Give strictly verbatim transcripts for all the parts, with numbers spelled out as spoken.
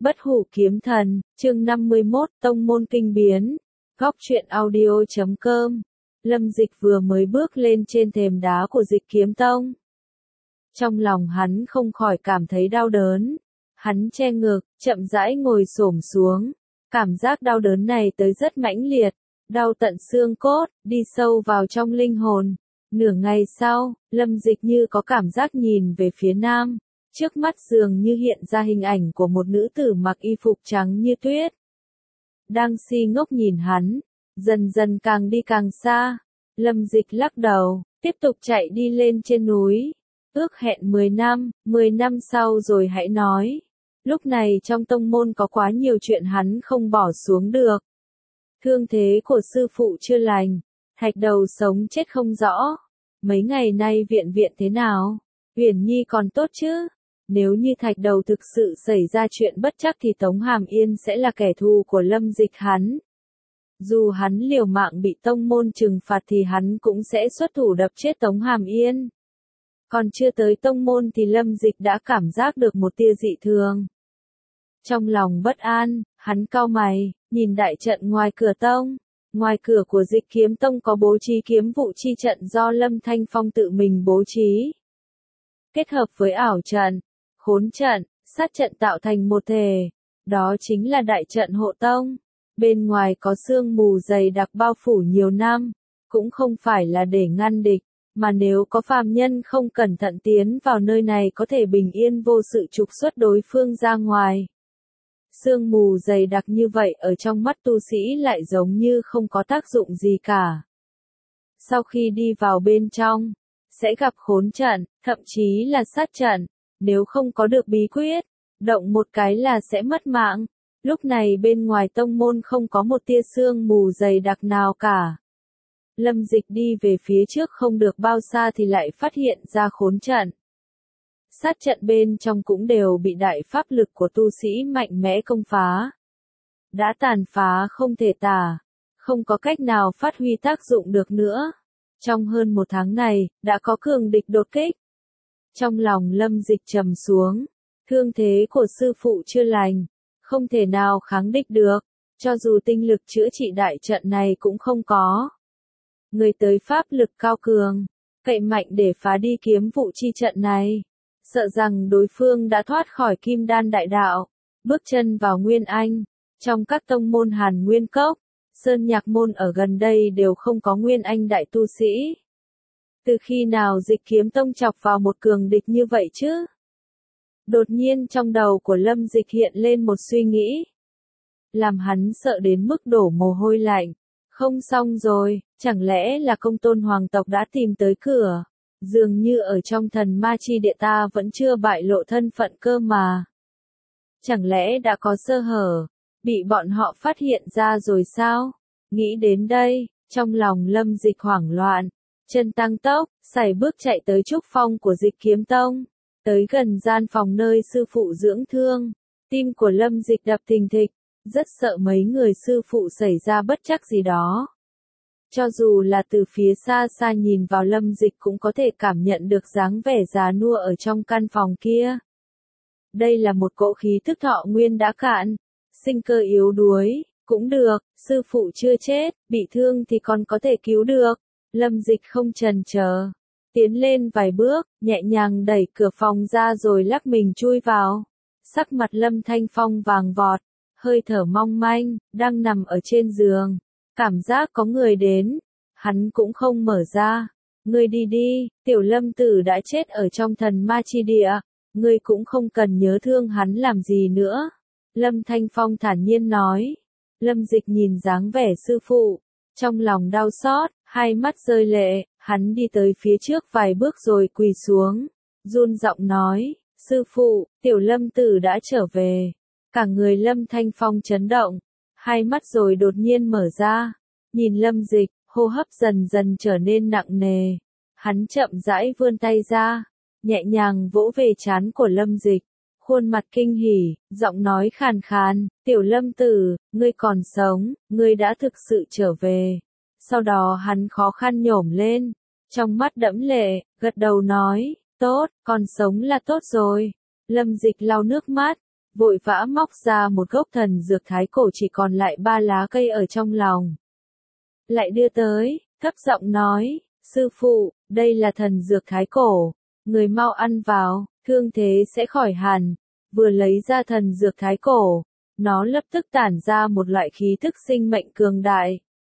Bất hủ kiếm thần, chương năm mươi mốt, tông môn kinh biến. Góc truyện audio chấm com. Lâm Dịch vừa mới bước lên trên thềm đá của Dịch Kiếm Tông. Trong lòng hắn không khỏi cảm thấy đau đớn. Hắn che ngực, chậm rãi ngồi xổm xuống. Cảm giác đau đớn này tới rất mãnh liệt, đau tận xương cốt, đi sâu vào trong linh hồn. Nửa ngày sau, Lâm Dịch như có cảm giác nhìn về phía nam. Trước mắt dường như hiện ra hình ảnh của một nữ tử mặc y phục trắng như tuyết. Đang si ngốc nhìn hắn, dần dần càng đi càng xa. Lâm Dịch lắc đầu, tiếp tục chạy đi lên trên núi. Ước hẹn mười năm, mười năm sau rồi hãy nói. Lúc này trong tông môn có quá nhiều chuyện hắn không bỏ xuống được. Thương thế của sư phụ chưa lành, Thạch Đầu sống chết không rõ. Mấy ngày nay viện viện thế nào? Uyển Nhi còn tốt chứ? Nếu như Thạch Đầu thực sự xảy ra chuyện bất trắc thì Tống Hàm Yên sẽ là kẻ thù của Lâm Dịch hắn. Dù hắn liều mạng bị tông môn trừng phạt thì hắn cũng sẽ xuất thủ đập chết Tống Hàm Yên. Còn chưa tới tông môn thì Lâm Dịch đã cảm giác được một tia dị thường. Trong lòng bất an, hắn cau mày, nhìn đại trận ngoài cửa tông. Ngoài cửa của Dịch Kiếm Tông có bố trí kiếm vụ chi trận do Lâm Thanh Phong tự mình bố trí. Kết hợp với ảo trận, khốn trận, sát trận tạo thành một thể. Đó chính là đại trận hộ tông. Bên ngoài có sương mù dày đặc bao phủ nhiều năm, cũng không phải là để ngăn địch, mà nếu có phàm nhân không cẩn thận tiến vào nơi này có thể bình yên vô sự trục xuất đối phương ra ngoài. Sương mù dày đặc như vậy ở trong mắt tu sĩ lại giống như không có tác dụng gì cả. Sau khi đi vào bên trong, sẽ gặp khốn trận, thậm chí là sát trận, nếu không có được bí quyết, động một cái là sẽ mất mạng. Lúc này bên ngoài tông môn không có một tia sương mù dày đặc nào cả. Lâm Dịch đi về phía trước không được bao xa thì lại phát hiện ra khốn trận. Sát trận bên trong cũng đều bị đại pháp lực của tu sĩ mạnh mẽ công phá. Đã tàn phá không thể tả, không có cách nào phát huy tác dụng được nữa. Trong hơn một tháng này, đã có cường địch đột kích. Trong lòng Lâm Dịch trầm xuống, thương thế của sư phụ chưa lành, không thể nào kháng địch được, cho dù tinh lực chữa trị đại trận này cũng không có. Người tới pháp lực cao cường, cậy mạnh để phá đi kiếm vụ chi trận này. Sợ rằng đối phương đã thoát khỏi kim đan đại đạo, bước chân vào Nguyên Anh. Trong các tông môn Hàn Nguyên Cốc, Sơn Nhạc Môn ở gần đây đều không có Nguyên Anh đại tu sĩ. Từ khi nào Dịch Kiếm Tông chọc vào một cường địch như vậy chứ? Đột nhiên trong đầu của Lâm Dịch hiện lên một suy nghĩ. Làm hắn sợ đến mức đổ mồ hôi lạnh. Không xong rồi, chẳng lẽ là Công Tôn hoàng tộc đã tìm tới cửa? Dường như ở trong thần ma chi địa ta vẫn chưa bại lộ thân phận cơ mà. Chẳng lẽ đã có sơ hở, bị bọn họ phát hiện ra rồi sao? Nghĩ đến đây, trong lòng Lâm Dịch hoảng loạn, chân tăng tốc, sải bước chạy tới trúc phong của Dịch Kiếm Tông. Tới gần gian phòng nơi sư phụ dưỡng thương, tim của Lâm Dịch đập thình thịch, rất sợ mấy người sư phụ xảy ra bất trắc gì đó. Cho dù là từ phía xa xa nhìn vào Lâm Dịch cũng có thể cảm nhận được dáng vẻ già nua ở trong căn phòng kia. Đây là một cỗ khí thức thọ nguyên đã cạn, sinh cơ yếu đuối, cũng được, sư phụ chưa chết, bị thương thì còn có thể cứu được. Lâm Dịch không chần chờ, tiến lên vài bước, nhẹ nhàng đẩy cửa phòng ra rồi lắc mình chui vào. Sắc mặt Lâm Thanh Phong vàng vọt, hơi thở mong manh, đang nằm ở trên giường. Cảm giác có người đến, hắn cũng không mở ra. Ngươi đi đi, tiểu Lâm tử đã chết ở trong thần ma chi địa, ngươi cũng không cần nhớ thương hắn làm gì nữa. Lâm Thanh Phong thản nhiên nói. Lâm Dịch nhìn dáng vẻ sư phụ, trong lòng đau xót, hai mắt rơi lệ, hắn đi tới phía trước vài bước rồi quỳ xuống, run giọng nói, sư phụ, tiểu Lâm tử đã trở về. Cả người Lâm Thanh Phong chấn động, hai mắt rồi đột nhiên mở ra, nhìn Lâm Dịch, hô hấp dần dần trở nên nặng nề. Hắn chậm rãi vươn tay ra, nhẹ nhàng vỗ về trán của Lâm Dịch, khuôn mặt kinh hỉ, giọng nói khàn khàn, tiểu Lâm tử, ngươi còn sống, ngươi đã thực sự trở về. Sau đó hắn khó khăn nhổm lên, trong mắt đẫm lệ, gật đầu nói, tốt, còn sống là tốt rồi. Lâm Dịch lau nước mắt, vội vã móc ra một gốc thần dược thái cổ chỉ còn lại ba lá cây ở trong lòng. Lại đưa tới, thấp giọng nói, sư phụ, đây là thần dược thái cổ, người mau ăn vào, thương thế sẽ khỏi hẳn. Vừa lấy ra thần dược thái cổ, nó lập tức tản ra một loại khí thức sinh mệnh cường đại.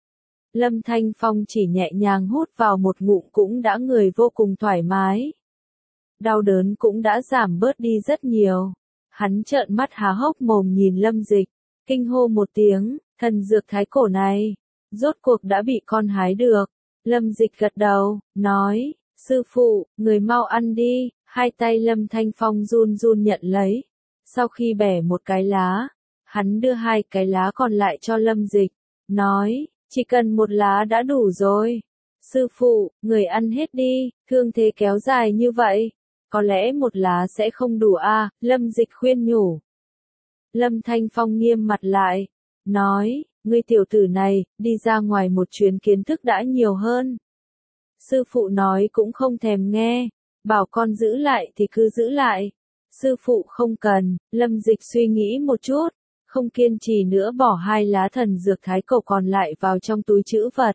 Lâm Thanh Phong chỉ nhẹ nhàng hút vào một ngụm cũng đã người vô cùng thoải mái. Đau đớn cũng đã giảm bớt đi rất nhiều. Hắn trợn mắt há hốc mồm nhìn Lâm Dịch, kinh hô một tiếng, thần dược thái cổ này, rốt cuộc đã bị con hái được. Lâm Dịch gật đầu, nói, sư phụ, người mau ăn đi. Hai tay Lâm Thanh Phong run run nhận lấy. Sau khi bẻ một cái lá, hắn đưa hai cái lá còn lại cho Lâm Dịch, nói, chỉ cần một lá đã đủ rồi. Sư phụ, người ăn hết đi, thương thế kéo dài như vậy, có lẽ một lá sẽ không đủ à, Lâm Dịch khuyên nhủ. Lâm Thanh Phong nghiêm mặt lại, nói, ngươi tiểu tử này, đi ra ngoài một chuyến kiến thức đã nhiều hơn. Sư phụ nói cũng không thèm nghe, bảo con giữ lại thì cứ giữ lại. Sư phụ không cần, Lâm Dịch suy nghĩ một chút, không kiên trì nữa bỏ hai lá thần dược thái cổ còn lại vào trong túi trữ vật.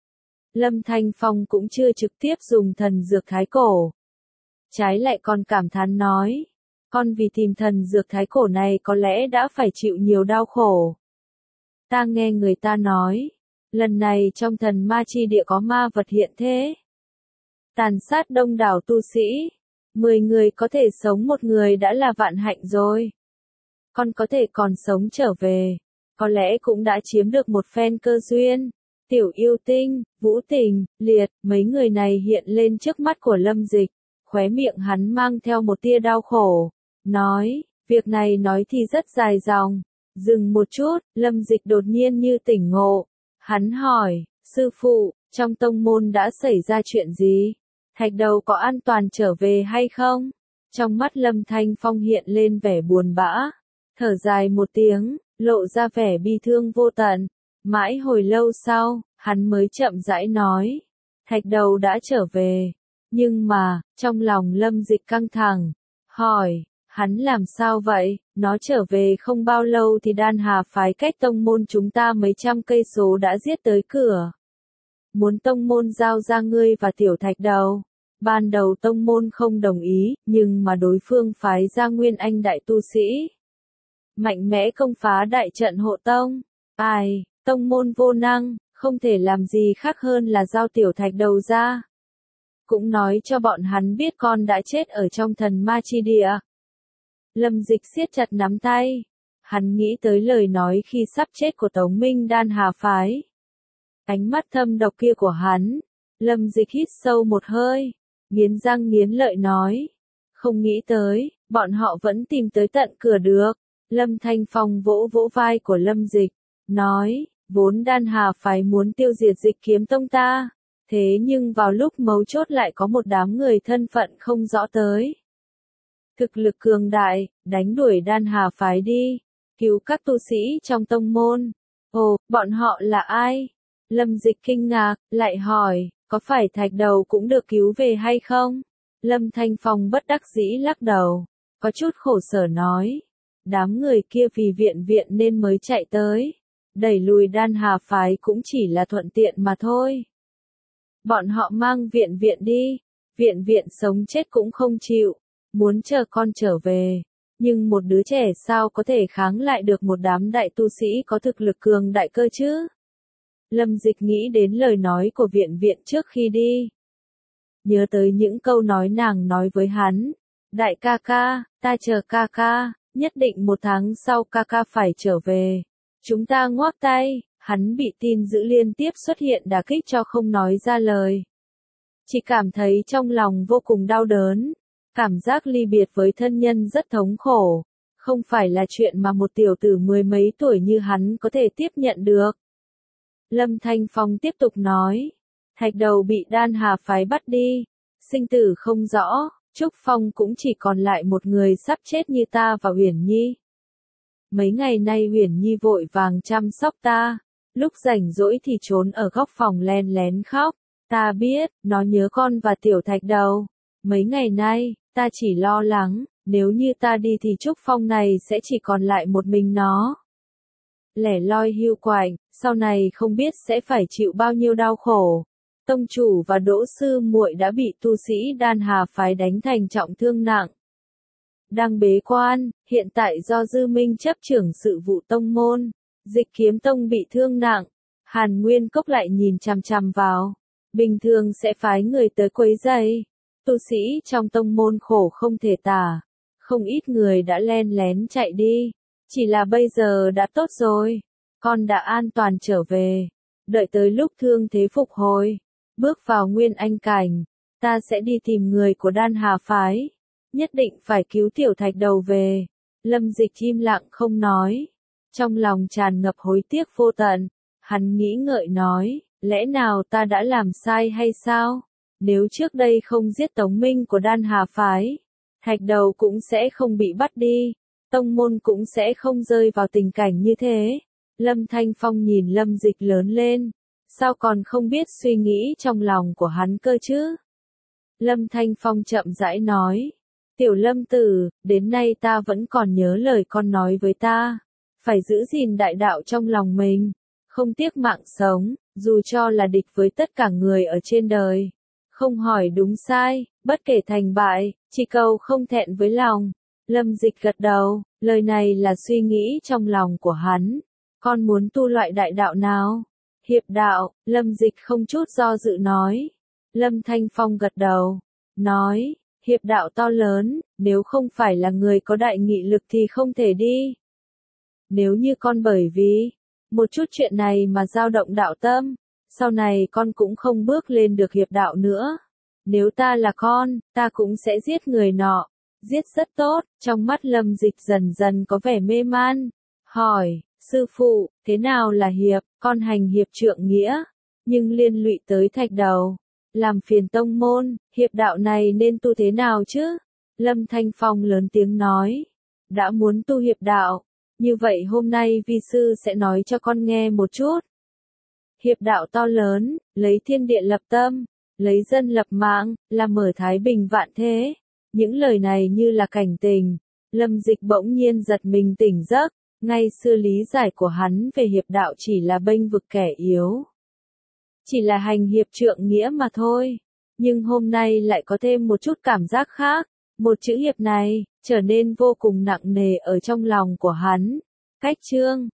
Lâm Thanh Phong cũng chưa trực tiếp dùng thần dược thái cổ. Trái lại còn cảm thán nói, con vì tìm thần dược thái cổ này có lẽ đã phải chịu nhiều đau khổ. Ta nghe người ta nói, lần này trong thần ma chi địa có ma vật hiện thế. Tàn sát đông đảo tu sĩ, mười người có thể sống một người đã là vạn hạnh rồi. Con có thể còn sống trở về, có lẽ cũng đã chiếm được một phen cơ duyên. Tiểu Yêu Tinh, Vũ Tình, Liệt, mấy người này hiện lên trước mắt của Lâm Dịch, khóe miệng hắn mang theo một tia đau khổ, nói, việc này nói thì rất dài dòng. Dừng một chút, Lâm Dịch đột nhiên như tỉnh ngộ, hắn hỏi, sư phụ, trong tông môn đã xảy ra chuyện gì? Thạch Đầu có an toàn trở về hay không? Trong mắt Lâm Thanh Phong hiện lên vẻ buồn bã, thở dài một tiếng, lộ ra vẻ bi thương vô tận. Mãi hồi lâu sau, hắn mới chậm rãi nói, Thạch Đầu đã trở về. Nhưng mà, trong lòng Lâm Dịch căng thẳng, hỏi, hắn làm sao vậy? Nó trở về không bao lâu thì Đan Hà phái cách tông môn chúng ta mấy trăm cây số đã giết tới cửa. Muốn tông môn giao ra ngươi và tiểu Thạch Đầu. Ban đầu tông môn không đồng ý, nhưng mà đối phương phái ra Nguyên Anh đại tu sĩ. Mạnh mẽ công phá đại trận hộ tông. Ai, tông môn vô năng, không thể làm gì khác hơn là giao tiểu Thạch Đầu ra. Cũng nói cho bọn hắn biết con đã chết ở trong thần ma chi địa. Lâm Dịch siết chặt nắm tay. Hắn nghĩ tới lời nói khi sắp chết của Tống Minh Đan Hà phái. Ánh mắt thâm độc kia của hắn. Lâm Dịch hít sâu một hơi, nghiến răng nghiến lợi nói. Không nghĩ tới, bọn họ vẫn tìm tới tận cửa được. Lâm Thanh Phong vỗ vỗ vai của Lâm Dịch, nói, vốn Đan Hà phái muốn tiêu diệt Dịch Kiếm Tông ta. Thế nhưng vào lúc mấu chốt lại có một đám người thân phận không rõ tới. Thực lực cường đại, đánh đuổi Đan Hà phái đi, cứu các tu sĩ trong tông môn. Ồ, bọn họ là ai? Lâm Dịch kinh ngạc, lại hỏi, có phải Thạch Đầu cũng được cứu về hay không? Lâm Thanh Phong bất đắc dĩ lắc đầu, có chút khổ sở nói. Đám người kia vì viện viện nên mới chạy tới. Đẩy lùi Đan Hà phái cũng chỉ là thuận tiện mà thôi. Bọn họ mang viện viện đi, viện viện sống chết cũng không chịu, muốn chờ con trở về. Nhưng một đứa trẻ sao có thể kháng lại được một đám đại tu sĩ có thực lực cường đại cơ chứ? Lâm Dịch nghĩ đến lời nói của viện viện trước khi đi. Nhớ tới những câu nói nàng nói với hắn. Đại ca ca, ta chờ ca ca, nhất định một tháng sau ca ca phải trở về. Chúng ta ngoác tay. Hắn bị tin dữ liên tiếp xuất hiện đả kích cho không nói ra lời. Chỉ cảm thấy trong lòng vô cùng đau đớn. Cảm giác ly biệt với thân nhân rất thống khổ. Không phải là chuyện mà một tiểu tử mười mấy tuổi như hắn có thể tiếp nhận được. Lâm Thanh Phong tiếp tục nói. Thạch Đầu bị Đan Hà phái bắt đi. Sinh tử không rõ. Trúc Phong cũng chỉ còn lại một người sắp chết như ta và Uyển Nhi. Mấy ngày nay Uyển Nhi vội vàng chăm sóc ta. Lúc rảnh rỗi thì trốn ở góc phòng len lén khóc. Ta biết, nó nhớ con và tiểu Thạch Đầu. Mấy ngày nay, ta chỉ lo lắng, Nếu như ta đi thì trúc phong này sẽ chỉ còn lại một mình nó. Lẻ loi hưu quạnh, sau này không biết sẽ phải chịu bao nhiêu đau khổ. Tông chủ và Đỗ sư muội đã bị tu sĩ Đan Hà phái đánh thành trọng thương nặng. Đang bế quan, hiện tại do Dư Minh chấp trưởng sự vụ tông môn, Dịch Kiếm Tông bị thương nặng. Hàn Nguyên Cốc lại nhìn chằm chằm vào. Bình thường sẽ phái người tới quấy rầy. Tu sĩ trong tông môn khổ không thể tả. Không ít người đã len lén chạy đi. Chỉ là bây giờ đã tốt rồi. Con đã an toàn trở về. Đợi tới lúc thương thế phục hồi. Bước vào nguyên anh cảnh. Ta sẽ đi tìm người của Đan Hà phái. Nhất định phải cứu tiểu thạch đầu về. Lâm Dịch im lặng không nói. Trong lòng tràn ngập hối tiếc vô tận. Hắn nghĩ ngợi nói, lẽ nào ta đã làm sai hay sao? Nếu trước đây không giết Tống Minh của Đan Hà phái, thạch đầu cũng sẽ không bị bắt đi. Tông môn cũng sẽ không rơi vào tình cảnh như thế. Lâm Thanh Phong nhìn Lâm Dịch lớn lên. Sao còn không biết suy nghĩ trong lòng của hắn cơ chứ? Lâm Thanh Phong chậm rãi nói. Tiểu Lâm tử, đến nay ta vẫn còn nhớ lời con nói với ta. Phải giữ gìn đại đạo trong lòng mình. Không tiếc mạng sống, dù cho là địch với tất cả người ở trên đời. Không hỏi đúng sai, bất kể thành bại, chỉ cầu không thẹn với lòng. Lâm Dịch gật đầu, lời này là suy nghĩ trong lòng của hắn. Con muốn tu loại đại đạo nào? Hiệp đạo, Lâm Dịch không chút do dự nói. Lâm Thanh Phong gật đầu, nói, hiệp đạo to lớn, nếu không phải là người có đại nghị lực thì không thể đi. Nếu như con bởi vì một chút chuyện này mà dao động đạo tâm, sau này con cũng không bước lên được hiệp đạo nữa. Nếu ta là con, ta cũng sẽ giết người nọ. Giết rất tốt, trong mắt Lâm Dịch dần dần có vẻ mê man. Hỏi, sư phụ, thế nào là hiệp? Con hành hiệp trượng nghĩa, nhưng liên lụy tới thạch đầu. Làm phiền tông môn, hiệp đạo này nên tu thế nào chứ? Lâm Thanh Phong lớn tiếng nói. Đã muốn tu hiệp đạo. Như vậy hôm nay vi sư sẽ nói cho con nghe một chút. Hiệp đạo to lớn, lấy thiên địa lập tâm, lấy dân lập mạng, là mở thái bình vạn thế. Những lời này như là cảnh tình. Lâm Dịch bỗng nhiên giật mình tỉnh giấc. Ngay xưa lý giải của hắn về hiệp đạo chỉ là bênh vực kẻ yếu. Chỉ là hành hiệp trượng nghĩa mà thôi. Nhưng hôm nay lại có thêm một chút cảm giác khác. Một chữ hiệp này, trở nên vô cùng nặng nề ở trong lòng của hắn. Cách chương